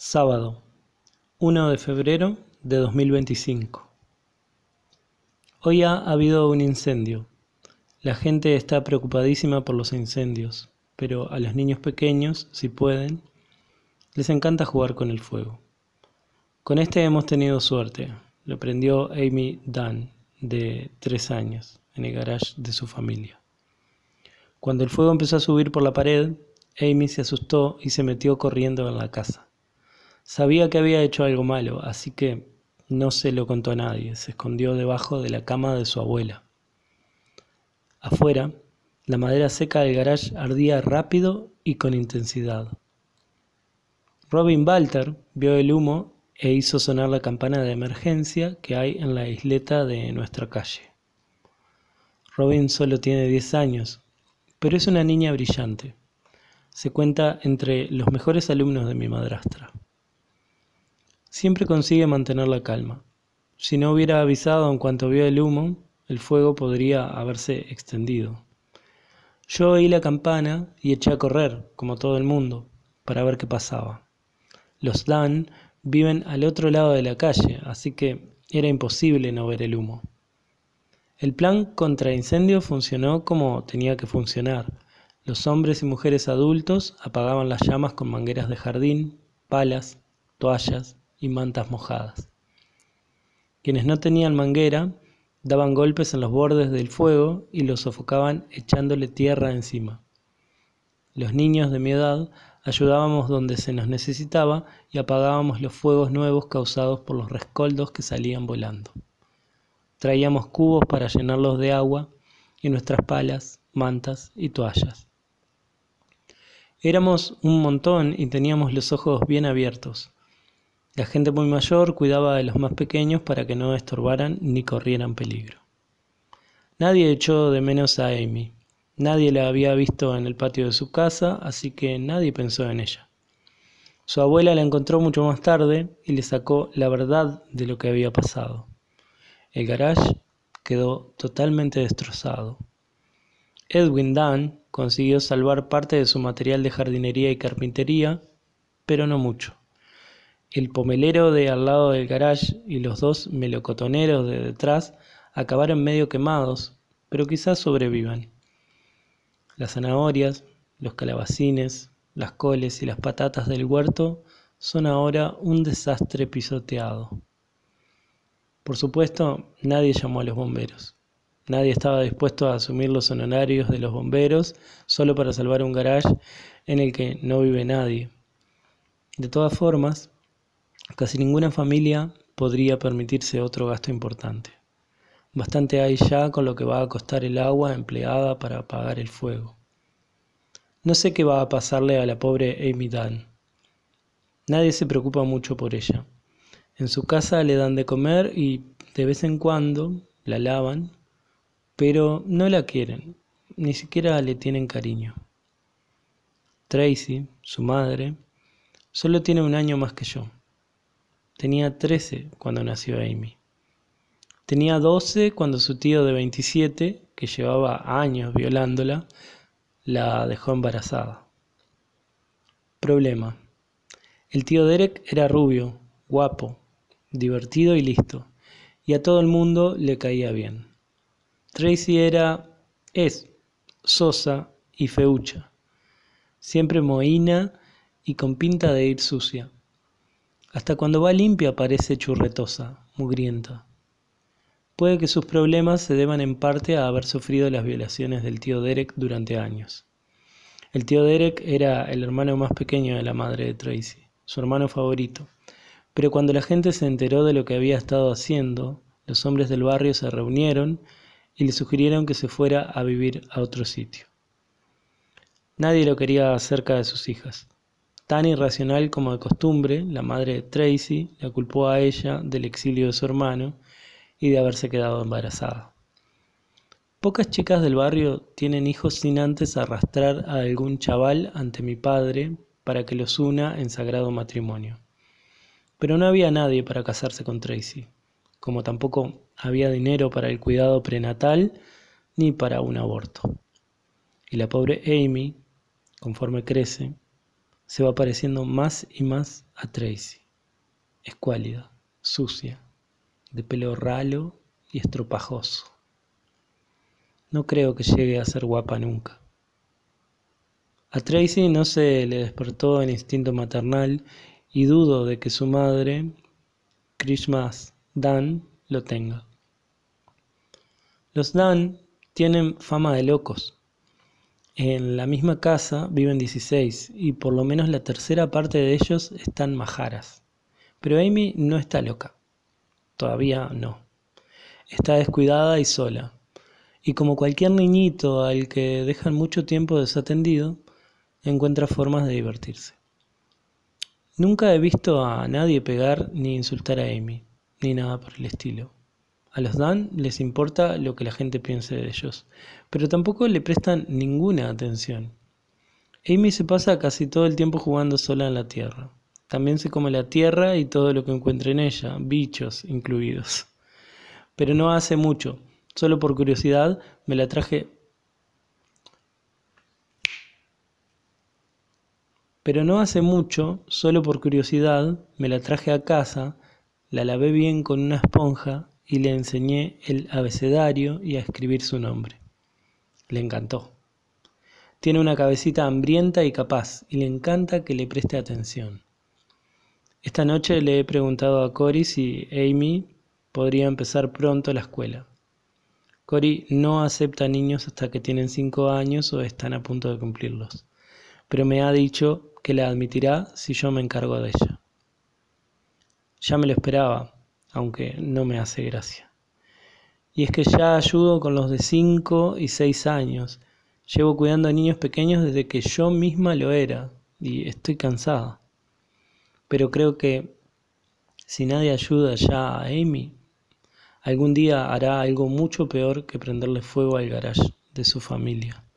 Sábado, 1 de febrero de 2025. Hoy ha habido un incendio. La gente está preocupadísima por los incendios, pero a los niños pequeños, si pueden, les encanta jugar con el fuego. Con este hemos tenido suerte. Lo prendió Amy Dunn, de 3 años, en el garage de su familia. Cuando el fuego empezó a subir por la pared, Amy se asustó y se metió corriendo en la casa. Sabía que había hecho algo malo, así que no se lo contó a nadie. Se escondió debajo de la cama de su abuela. Afuera, la madera seca del garage ardía rápido y con intensidad. Robin Walter vio el humo e hizo sonar la campana de emergencia que hay en la isleta de nuestra calle. Robin solo tiene 10 años, pero es una niña brillante. Se cuenta entre los mejores alumnos de mi madrastra. Siempre consigue mantener la calma. Si no hubiera avisado en cuanto vio el humo, el fuego podría haberse extendido. Yo oí la campana y eché a correr, como todo el mundo, para ver qué pasaba. Los Dunn viven al otro lado de la calle, así que era imposible no ver el humo. El plan contra incendio funcionó como tenía que funcionar. Los hombres y mujeres adultos apagaban las llamas con mangueras de jardín, palas, toallas y mantas mojadas. Quienes no tenían manguera daban golpes en los bordes del fuego y lo sofocaban echándole tierra encima. Los niños de mi edad ayudábamos donde se nos necesitaba y apagábamos los fuegos nuevos causados por los rescoldos que salían volando. Traíamos cubos para llenarlos de agua y nuestras palas, mantas y toallas. Éramos un montón y teníamos los ojos bien abiertos. La gente muy mayor cuidaba de los más pequeños para que no estorbaran ni corrieran peligro. Nadie echó de menos a Amy. Nadie la había visto en el patio de su casa, así que nadie pensó en ella. Su abuela la encontró mucho más tarde y le sacó la verdad de lo que había pasado. El garage quedó totalmente destrozado. Edwin Dunn consiguió salvar parte de su material de jardinería y carpintería, pero no mucho. El pomelero de al lado del garage y los 2 melocotoneros de detrás acabaron medio quemados, pero quizás sobrevivan. Las zanahorias, los calabacines, las coles y las patatas del huerto son ahora un desastre pisoteado. Por supuesto, nadie llamó a los bomberos. Nadie estaba dispuesto a asumir los honorarios de los bomberos solo para salvar un garage en el que no vive nadie. De todas formas, casi ninguna familia podría permitirse otro gasto importante. Bastante hay ya con lo que va a costar el agua empleada para apagar el fuego. No sé qué va a pasarle a la pobre Amy Dunn. Nadie se preocupa mucho por ella. En su casa le dan de comer y de vez en cuando la lavan, pero no la quieren, ni siquiera le tienen cariño. Tracy, su madre, solo tiene 1 año más que yo. Tenía 13 cuando nació Amy. Tenía 12 cuando su tío de 27, que llevaba años violándola, la dejó embarazada. Problema. El tío Derek era rubio, guapo, divertido y listo, y a todo el mundo le caía bien. Tracy es sosa y feucha, siempre mohína y con pinta de ir sucia. Hasta cuando va limpia parece churretosa, mugrienta. Puede que sus problemas se deban en parte a haber sufrido las violaciones del tío Derek durante años. El tío Derek era el hermano más pequeño de la madre de Tracy, su hermano favorito. Pero cuando la gente se enteró de lo que había estado haciendo, los hombres del barrio se reunieron y le sugirieron que se fuera a vivir a otro sitio. Nadie lo quería cerca de sus hijas. Tan irracional como de costumbre, la madre de Tracy la culpó a ella del exilio de su hermano y de haberse quedado embarazada. Pocas chicas del barrio tienen hijos sin antes arrastrar a algún chaval ante mi padre para que los una en sagrado matrimonio. Pero no había nadie para casarse con Tracy, como tampoco había dinero para el cuidado prenatal ni para un aborto. Y la pobre Amy, conforme crece, se va pareciendo más y más a Tracy. Escuálida, sucia, de pelo ralo y estropajoso. No creo que llegue a ser guapa nunca. A Tracy no se le despertó el instinto maternal y dudo de que su madre, Christmas Dunn, lo tenga. Los Dunn tienen fama de locos. En la misma casa viven 16 y por lo menos la tercera parte de ellos están majaras. Pero Amy no está loca. Todavía no. Está descuidada y sola. Y como cualquier niñito al que dejan mucho tiempo desatendido, encuentra formas de divertirse. Nunca he visto a nadie pegar ni insultar a Amy, ni nada por el estilo. A los Dunn les importa lo que la gente piense de ellos, pero tampoco le prestan ninguna atención. Amy se pasa casi todo el tiempo jugando sola en la tierra. También se come la tierra y todo lo que encuentre en ella, bichos incluidos. Pero no hace mucho, solo por curiosidad me la traje a casa, la lavé bien con una esponja y le enseñé el abecedario y a escribir su nombre. Le encantó. Tiene una cabecita hambrienta y capaz, y le encanta que le preste atención. Esta noche le he preguntado a Cory si Amy podría empezar pronto la escuela. Cory no acepta niños hasta que tienen 5 años o están a punto de cumplirlos, pero me ha dicho que la admitirá si yo me encargo de ella. Ya me lo esperaba, aunque no me hace gracia. Y es que ya ayudo con los de 5 y 6 años. Llevo cuidando a niños pequeños desde que yo misma lo era, y estoy cansada. Pero creo que si nadie ayuda ya a Amy, algún día hará algo mucho peor que prenderle fuego al garage de su familia.